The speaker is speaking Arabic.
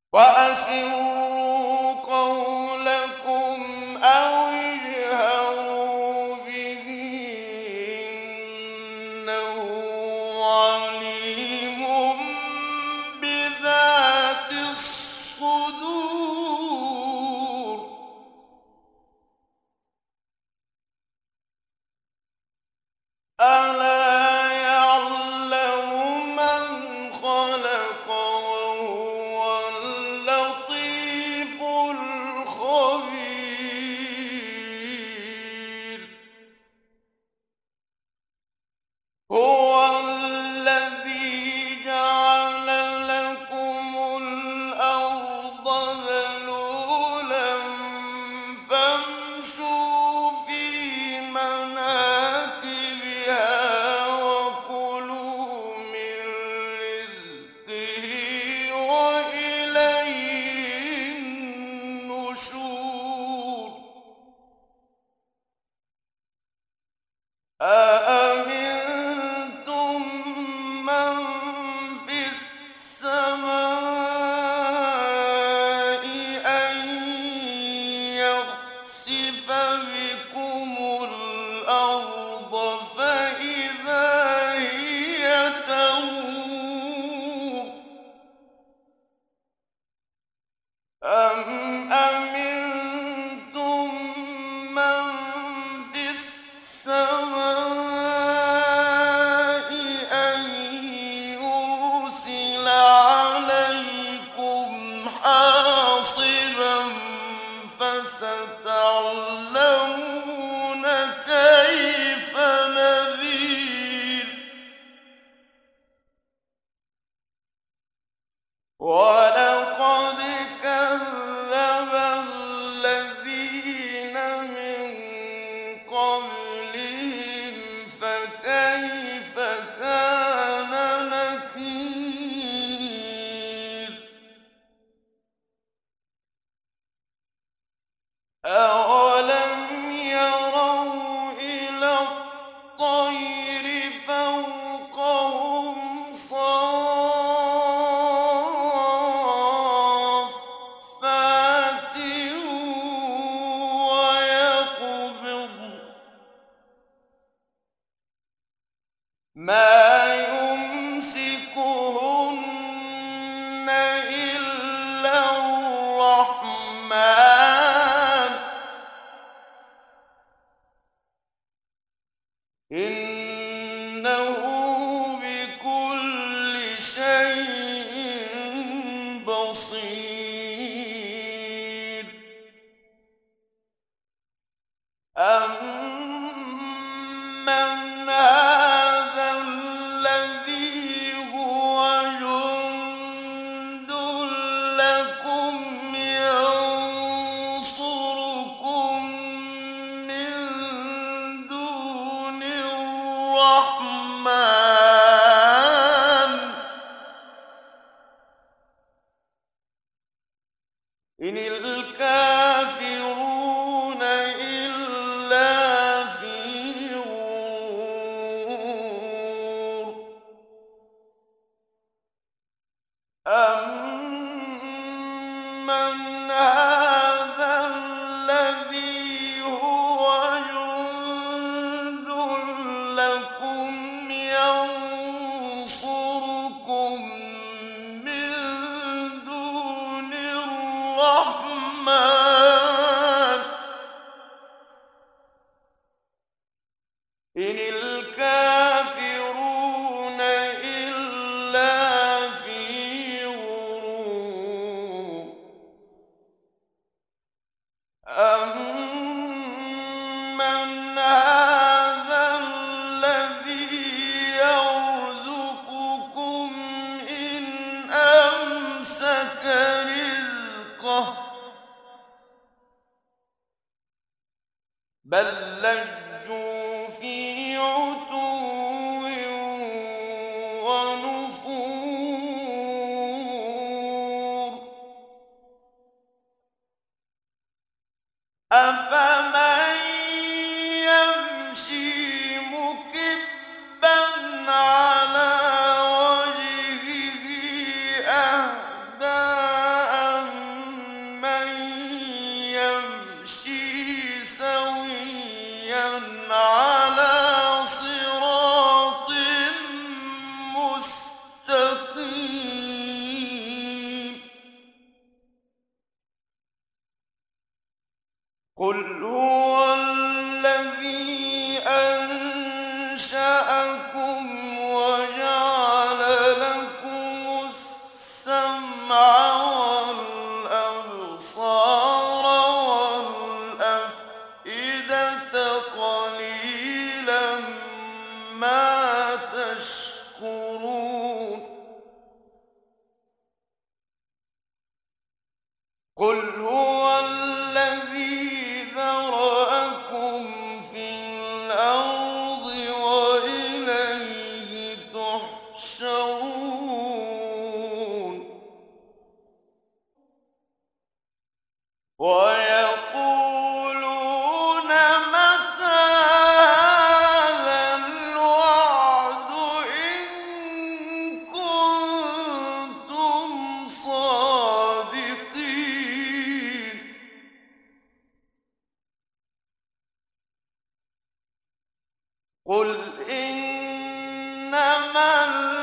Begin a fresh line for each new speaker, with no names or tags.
وأسروا قولكم أو اجهروا به إنه عليم بذات الصدور. ألا يعلم من خلق وهو اللطيف الخبير. هو الذي جعل لكم الأرض ذلولا فامشوا في مناكبها وكلوا من رزقه وإليه النشور. أأمنتم من في السماء أن يخسف بكم الأرض فإذا هي تمور. أم أمنتم من في السماء أن يرسل عليكم حاصبا فستعلمون كيف نذير. ولقد كذب الذين من قبلهم فكيف كان نكير. أولم يروا إلى الطير فوقهم صافات ويقبضن ما يمسكهن إلا الرحمن إنه بكل شيء بصير. أمن هذا الذي هو جند لكم ينصركم من دون الرحمن إن الكافرون إلا في غرور. أمن هذا الذي هو جند لكم ينصركم من دون الرحمن قل هو الذي أنشأكم وجعل لكم السمع والأبصار والأفئدة قليلا ما تشكرون قل هو الذي ذرأكم في الأرض وإليه تحشرون ويقولون متى هذا الوعد إن كنتم صادقين قل إنما